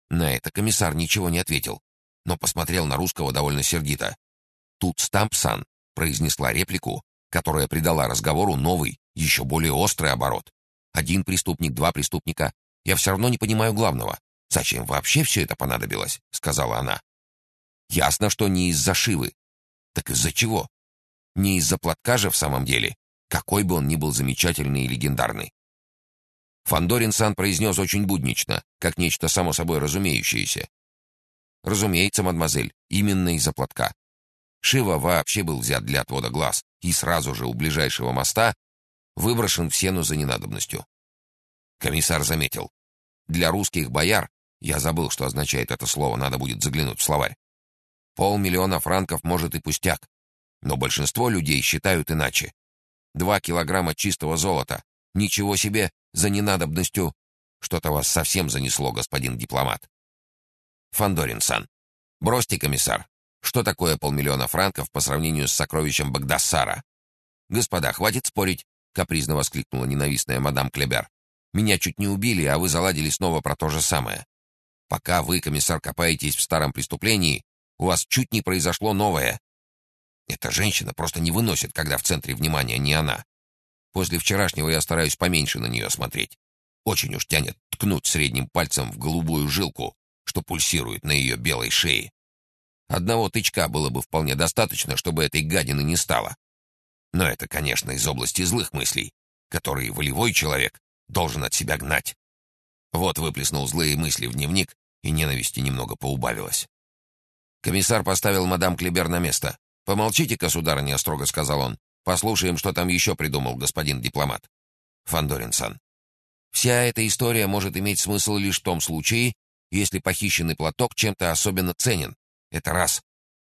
На это комиссар ничего не ответил, но посмотрел на русского довольно сердито. Тут Стампсан произнесла реплику, которая придала разговору новый, еще более острый оборот. Один преступник, два преступника. Я все равно не понимаю главного. Зачем вообще все это понадобилось? Сказала она. Ясно, что не из-за Шивы. Так из-за чего? Не из-за платка же в самом деле, какой бы он ни был замечательный и легендарный. Фандорин-сан произнес очень буднично, как нечто само собой разумеющееся. Разумеется, мадемуазель, именно из-за платка. Шива вообще был взят для отвода глаз и сразу же у ближайшего моста выброшен в сену за ненадобностью. Комиссар заметил. Для русских бояр, я забыл, что означает это слово, надо будет заглянуть в словарь. 500 000 франков может и пустяк, но большинство людей считают иначе. 2 килограмма чистого золота. Ничего себе, за ненадобностью. Что-то вас совсем занесло, господин дипломат. Фандорин-сан. Бросьте, комиссар. Что такое 500 000 франков по сравнению с сокровищем Багдасара? Господа, хватит спорить, капризно воскликнула ненавистная мадам Клебер. Меня чуть не убили, а вы заладили снова про то же самое. Пока вы, комиссар, копаетесь в старом преступлении, у вас чуть не произошло новое. Эта женщина просто не выносит, когда в центре внимания не она. После вчерашнего я стараюсь поменьше на нее смотреть. Очень уж тянет ткнуть средним пальцем в голубую жилку, что пульсирует на ее белой шее. Одного тычка было бы вполне достаточно, чтобы этой гадины не стало. Но это, конечно, из области злых мыслей, которые волевой человек должен от себя гнать. Вот выплеснул злые мысли в дневник, и ненависти немного поубавилось. Комиссар поставил мадам Клебер на место. «Помолчите-ка, сударыня», — строго сказал он. «Послушаем, что там еще придумал господин дипломат». Фандорин-сан. Вся эта история может иметь смысл лишь в том случае, если похищенный платок чем-то особенно ценен. Это раз.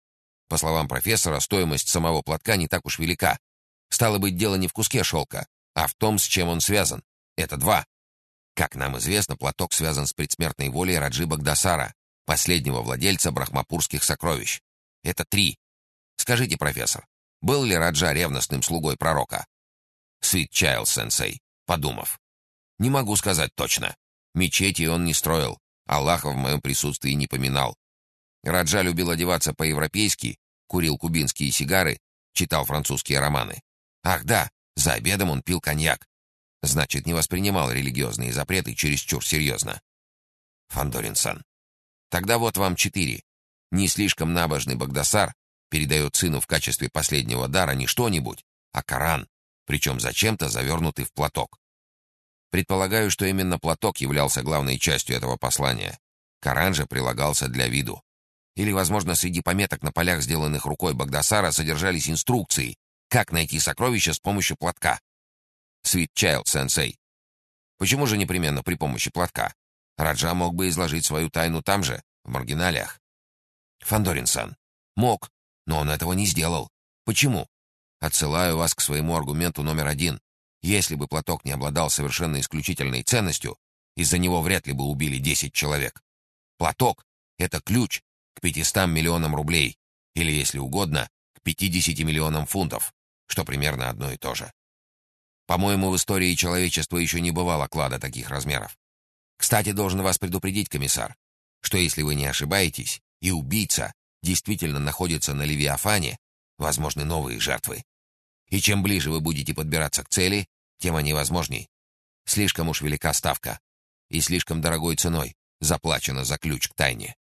По словам профессора, стоимость самого платка не так уж велика. Стало быть, дело не в куске шелка, а в том, с чем он связан. Это два. Как нам известно, платок связан с предсмертной волей Раджи Багдасара, последнего владельца брахмапурских сокровищ. Это три. Скажите, профессор, был ли Раджа ревностным слугой пророка? Sweet Child, сенсей, подумав. Не могу сказать точно. Мечети он не строил, Аллаха в моем присутствии не поминал. Раджа любил одеваться по-европейски, курил кубинские сигары, читал французские романы. Ах да, за обедом он пил коньяк. Значит, не воспринимал религиозные запреты чересчур серьезно. Фандорин-сан. Тогда вот вам 4. Не слишком набожный Багдасар передает сыну в качестве последнего дара не что-нибудь, а Коран, причем зачем-то завернутый в платок. Предполагаю, что именно платок являлся главной частью этого послания. Коран же прилагался для виду. Или, возможно, среди пометок на полях, сделанных рукой Багдасара, содержались инструкции, как найти сокровища с помощью платка. Sweet Child, сенсей. Почему же непременно при помощи платка? Раджа мог бы изложить свою тайну там же, в маргиналиях. Фандорин-сан. Мог, но он этого не сделал. Почему? Отсылаю вас к своему аргументу номер 1. Если бы платок не обладал совершенно исключительной ценностью, из-за него вряд ли бы убили 10 человек. Платок — это ключ к 500 миллионам рублей, или, если угодно, к 50 миллионам фунтов, что примерно одно и то же. По-моему, в истории человечества еще не бывало клада таких размеров. Кстати, должен вас предупредить, комиссар, что если вы не ошибаетесь, и убийца действительно находится на Левиафане, возможны новые жертвы. И чем ближе вы будете подбираться к цели, тем они возможней. Слишком уж велика ставка, и слишком дорогой ценой заплачено за ключ к тайне.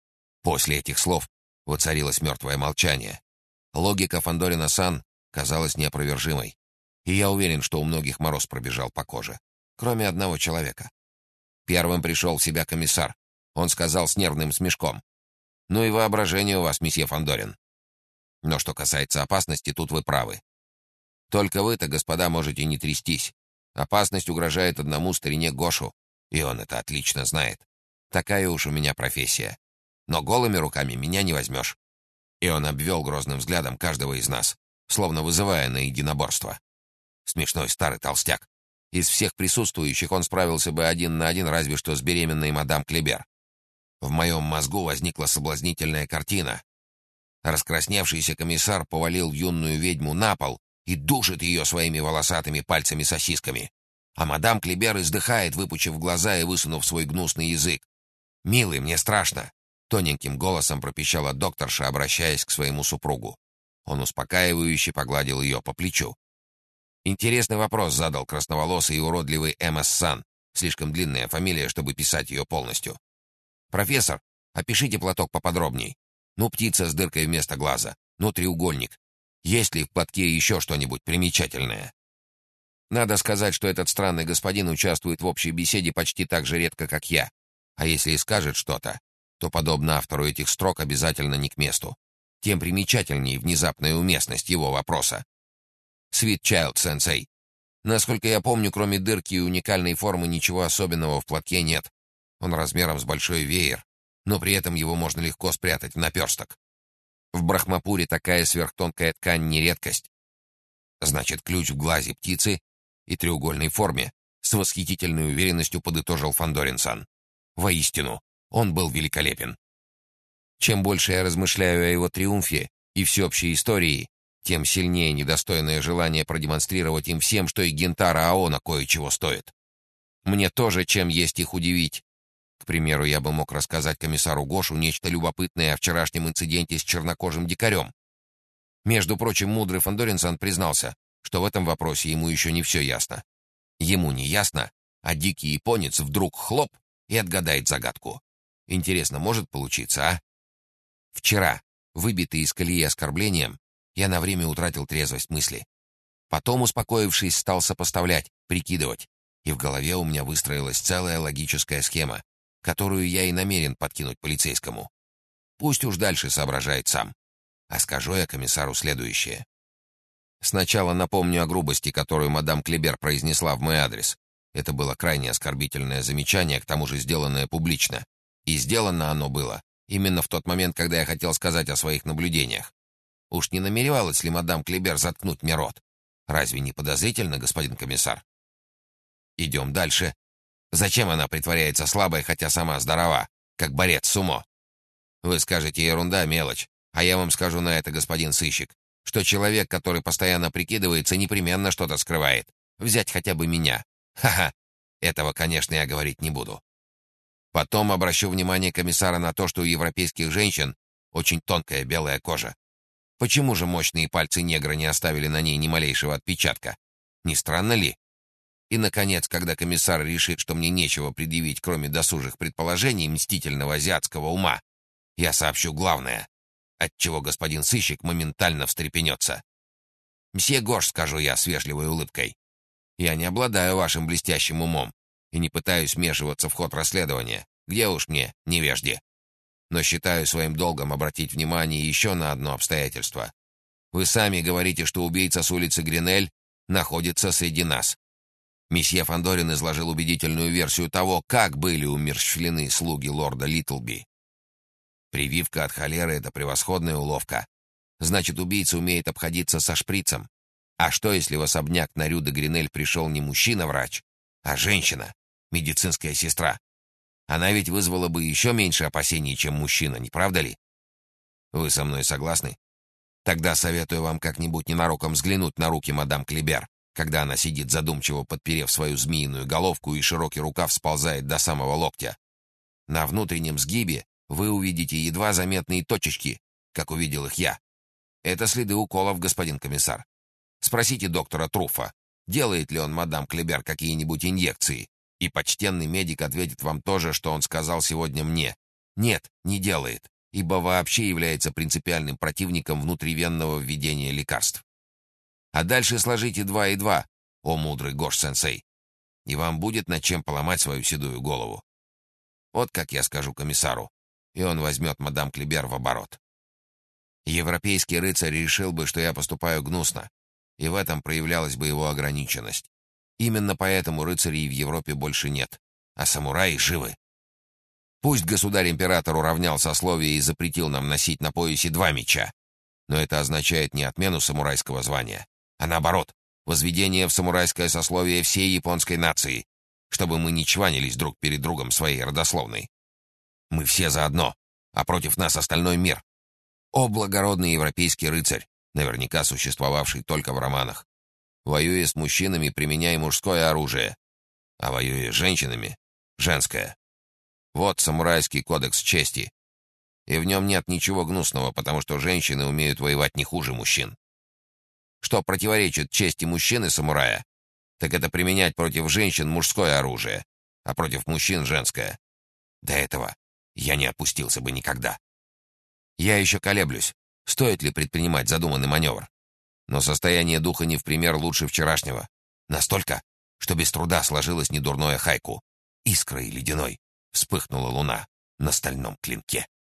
После этих слов воцарилось мертвое молчание. Логика Фандорина-сан казалась неопровержимой, и я уверен, что у многих мороз пробежал по коже, кроме одного человека. Первым пришел в себя комиссар. Он сказал с нервным смешком: «Ну и воображение у вас, месье Фандорин. Но что касается опасности, тут вы правы. Только вы-то, господа, можете не трястись. Опасность угрожает одному старине Гошу, и он это отлично знает. Такая уж у меня профессия. Но голыми руками меня не возьмешь». И он обвел грозным взглядом каждого из нас, словно вызывая на единоборство. Смешной старый толстяк. Из всех присутствующих он справился бы 1 на 1 разве что с беременной мадам Клебер. В моем мозгу возникла соблазнительная картина. Раскрасневшийся комиссар повалил юную ведьму на пол и душит ее своими волосатыми пальцами-сосисками. А мадам Клебер издыхает, выпучив глаза и высунув свой гнусный язык. «Милый, мне страшно!» — тоненьким голосом пропищала докторша, обращаясь к своему супругу. Он успокаивающе погладил ее по плечу. Интересный вопрос задал красноволосый и уродливый М.С. Сан. Слишком длинная фамилия, чтобы писать ее полностью. «Профессор, опишите платок поподробней. Ну, птица с дыркой вместо глаза. Ну, треугольник. Есть ли в платке еще что-нибудь примечательное?» Надо сказать, что этот странный господин участвует в общей беседе почти так же редко, как я. А если и скажет что-то, то, подобно автору этих строк, обязательно не к месту. Тем примечательнее внезапная уместность его вопроса. «Sweet Child, сенсей. Насколько я помню, кроме дырки и уникальной формы, ничего особенного в платке нет. Он размером с большой веер, но при этом его можно легко спрятать в наперсток. В Брахмапуре такая сверхтонкая ткань не редкость. Значит, ключ в глазе птицы и треугольной форме», с восхитительной уверенностью подытожил Фандорин-сан. Воистину, он был великолепен. Чем больше я размышляю о его триумфе и всеобщей истории, тем сильнее недостойное желание продемонстрировать им всем, что и Гентара Аона кое-чего стоит. Мне тоже чем есть их удивить. К примеру, я бы мог рассказать комиссару Гошу нечто любопытное о вчерашнем инциденте с чернокожим дикарем. Между прочим, мудрый Фандорин-сан признался, что в этом вопросе ему еще не все ясно. Ему не ясно, а дикий японец вдруг хлоп и отгадает загадку. Интересно, может получиться, а? Вчера, выбитый из колеи оскорблением, я на время утратил трезвость мысли. Потом, успокоившись, стал сопоставлять, прикидывать, и в голове у меня выстроилась целая логическая схема, которую я и намерен подкинуть полицейскому. Пусть уж дальше соображает сам. А скажу я комиссару следующее. Сначала напомню о грубости, которую мадам Клебер произнесла в мой адрес. Это было крайне оскорбительное замечание, к тому же сделанное публично. И сделано оно было именно в тот момент, когда я хотел сказать о своих наблюдениях. Уж не намеревалась ли мадам Клебер заткнуть мне рот? Разве не подозрительно, господин комиссар? Идем дальше. Зачем она притворяется слабой, хотя сама здорова, как борец сумо? Вы скажете, ерунда, мелочь. А я вам скажу на это, господин сыщик, что человек, который постоянно прикидывается, непременно что-то скрывает. Взять хотя бы меня. Ха-ха. Этого, конечно, я говорить не буду. Потом обращу внимание комиссара на то, что у европейских женщин очень тонкая белая кожа. Почему же мощные пальцы негра не оставили на ней ни малейшего отпечатка? Не странно ли? И, наконец, когда комиссар решит, что мне нечего предъявить, кроме досужих предположений мстительного азиатского ума, я сообщу главное, отчего господин сыщик моментально встрепенется. «Мсье Гош», — скажу я с вежливой улыбкой, — «я не обладаю вашим блестящим умом и не пытаюсь вмешиваться в ход расследования. Где уж мне, невежде? Но считаю своим долгом обратить внимание еще на одно обстоятельство. Вы сами говорите, что убийца с улицы Гринель находится среди нас». Месье Фандорин изложил убедительную версию того, как были умерщвлены слуги лорда Литлби. Прививка от холеры — это превосходная уловка. Значит, убийца умеет обходиться со шприцем. А что, если в особняк на Рю де Гринель пришел не мужчина-врач, а женщина, медицинская сестра? Она ведь вызвала бы еще меньше опасений, чем мужчина, не правда ли? Вы со мной согласны? Тогда советую вам как-нибудь ненароком взглянуть на руки мадам Клебер, когда она сидит задумчиво, подперев свою змеиную головку, и широкий рукав сползает до самого локтя. На внутреннем сгибе вы увидите едва заметные точечки, как увидел их я. Это следы уколов, господин комиссар. Спросите доктора Труфа, делает ли он мадам Клебер какие-нибудь инъекции, и почтенный медик ответит вам то же, что он сказал сегодня мне. Нет, не делает, ибо вообще является принципиальным противником внутривенного введения лекарств. А дальше сложите 2 и 2, о мудрый Гош-сенсей, и вам будет над чем поломать свою седую голову. Вот как я скажу комиссару, и он возьмет мадам Клебер в оборот. Европейский рыцарь решил бы, что я поступаю гнусно, и в этом проявлялась бы его ограниченность. Именно поэтому рыцарей в Европе больше нет, а самураи живы. Пусть государь-император уравнял сословие и запретил нам носить на поясе 2 меча, но это означает не отмену самурайского звания, а наоборот, возведение в самурайское сословие всей японской нации, чтобы мы не чванились друг перед другом своей родословной. Мы все заодно, а против нас остальной мир. О, благородный европейский рыцарь, наверняка существовавший только в романах. Воюя с мужчинами, применяй мужское оружие, а воюя с женщинами — женское. Вот самурайский кодекс чести. И в нем нет ничего гнусного, потому что женщины умеют воевать не хуже мужчин. Что противоречит чести мужчины-самурая, так это применять против женщин мужское оружие, а против мужчин женское. До этого я не опустился бы никогда. Я еще колеблюсь, стоит ли предпринимать задуманный маневр. Но состояние духа не в пример лучше вчерашнего. Настолько, что без труда сложилось недурное хайку. Искрой ледяной вспыхнула луна на стальном клинке.